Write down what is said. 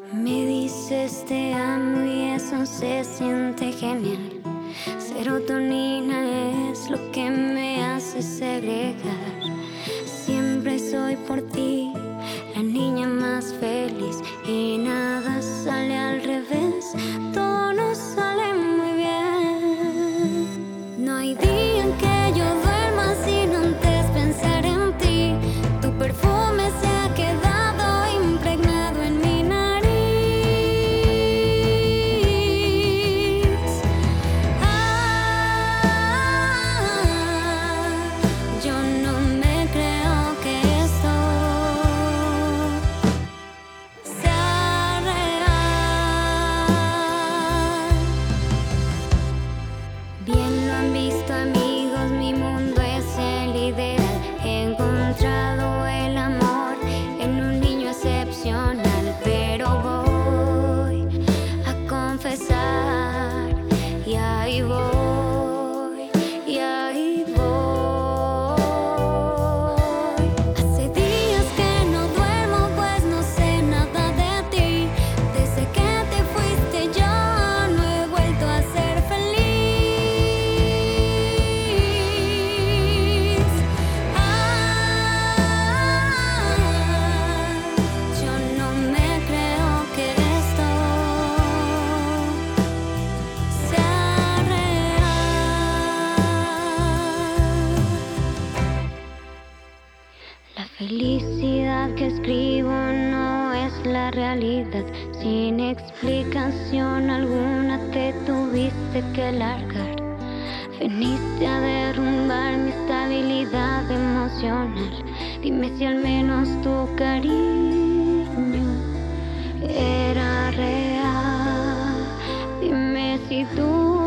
Me dices te amo y eso se siente genial. Serotonina es lo que me hace segregar. Siempre soy por ti la niña más feliz y nada sale al revés, todo nos sale muy bien. No hay día en que yo duerma sin antes pensar en ti. Tu perfume se ha quedado impregnado en mi nariz. Yo no me creo que esto sea real. Bien lo han visto amigos, mi mundo es el ideal. He encontrado el amor en un niño excepcional, pero voy a confesar y ahí voy, y ahí voy. Hace días que no duermo, pues no sé nada de ti. Desde que te fuiste yo no he vuelto a ser feliz. Yo no me creo que esto sea real. La felicidad que escribo no es la realidad. Sin explicación alguna te tuviste que largar. Veniste a derrumbar mi estabilidad emocional. Dime si al menos tu cariño era real. Dime si tú